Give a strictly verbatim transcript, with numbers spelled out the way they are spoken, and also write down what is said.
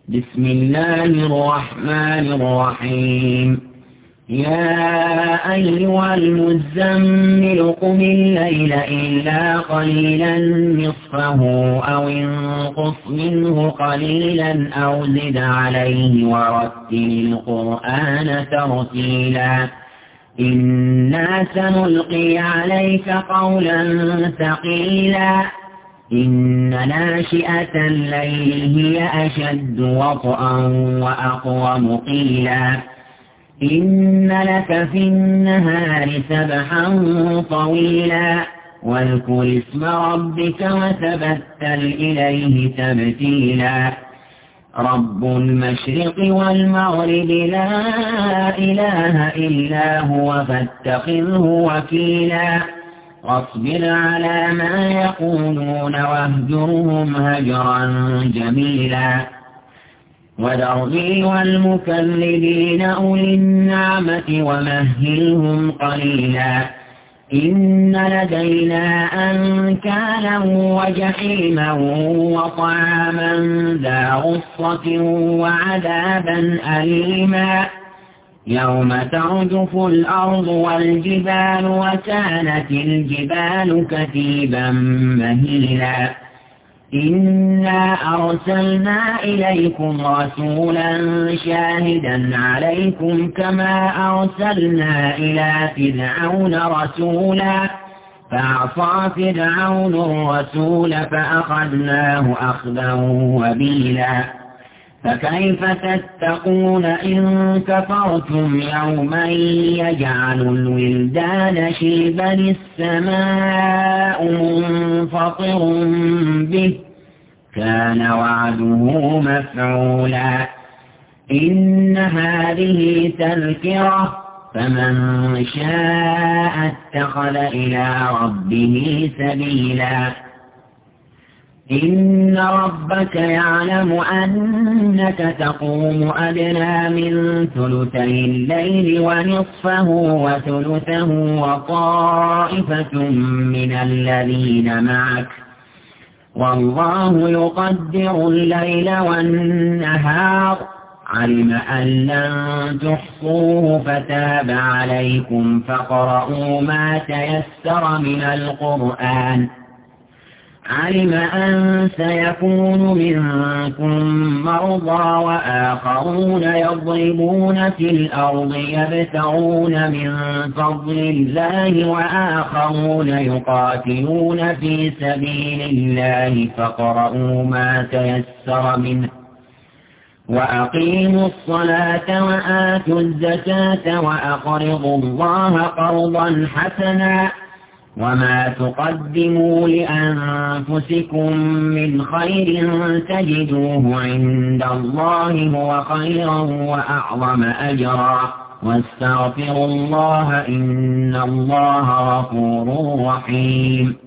بسم الله الرحمن الرحيم. يا أيها المزمل قم الليل إلا قليلا نصفه أو انقص منه قليلا أو زد عليه ورتل القرآن ترتيلا إنا سنلقي عليك قولا ثقيلا إن ناشئة الليل هي أشد وطئا وأقوم قيلا إن لك في النهار سبحا طويلا واذكر اسم ربك وتبتل إليه تبتيلا رب المشرق والمغرب لا إله إلا هو فاتخذه وكيلا واصبر على ما يقولون واهجرهم هجرا جميلا وذرني والمكذبين أولي النعمة ومهلهم قليلا إن لدينا أنكالا وجحيما وطعاما ذا غصة وعذابا أليما يوم ترجف الأرض والجبال وكانت الجبال كثيبا مهيلا إنا أرسلنا إليكم رسولا شاهدا عليكم كما أرسلنا إلى فرعون رسولا فعصى فرعون الرسول فأخذناه أخذا وبيلا فكيف تتقون إن كفرتم يوما يجعل الولدان شيبا السماء منفطر به كان وعده مفعولا إن هذه تذكرة فمن شاء اتخذ إلى ربه سبيلا إن ربك يعلم أنك تقوم أدنى من ثلثي الليل ونصفه وثلثه وطائفة من الذين معك والله يقدر الليل والنهار علم أن لن تحصوه فتاب عليكم فاقرؤوا ما تيسر من القرآن علم أن سيكون منكم مرضى وآخرون يضربون في الأرض يبتغون من فضل الله وآخرون يقاتلون في سبيل الله فاقرؤوا ما تيسر منه وأقيموا الصلاة وآتوا الزكاة وأقرضوا الله قرضا حسنا وما تقدموا لأنفسكم من خير تجدوه عند الله هو خيرا وأعظم أجرا واستغفروا الله إن الله غفور رحيم.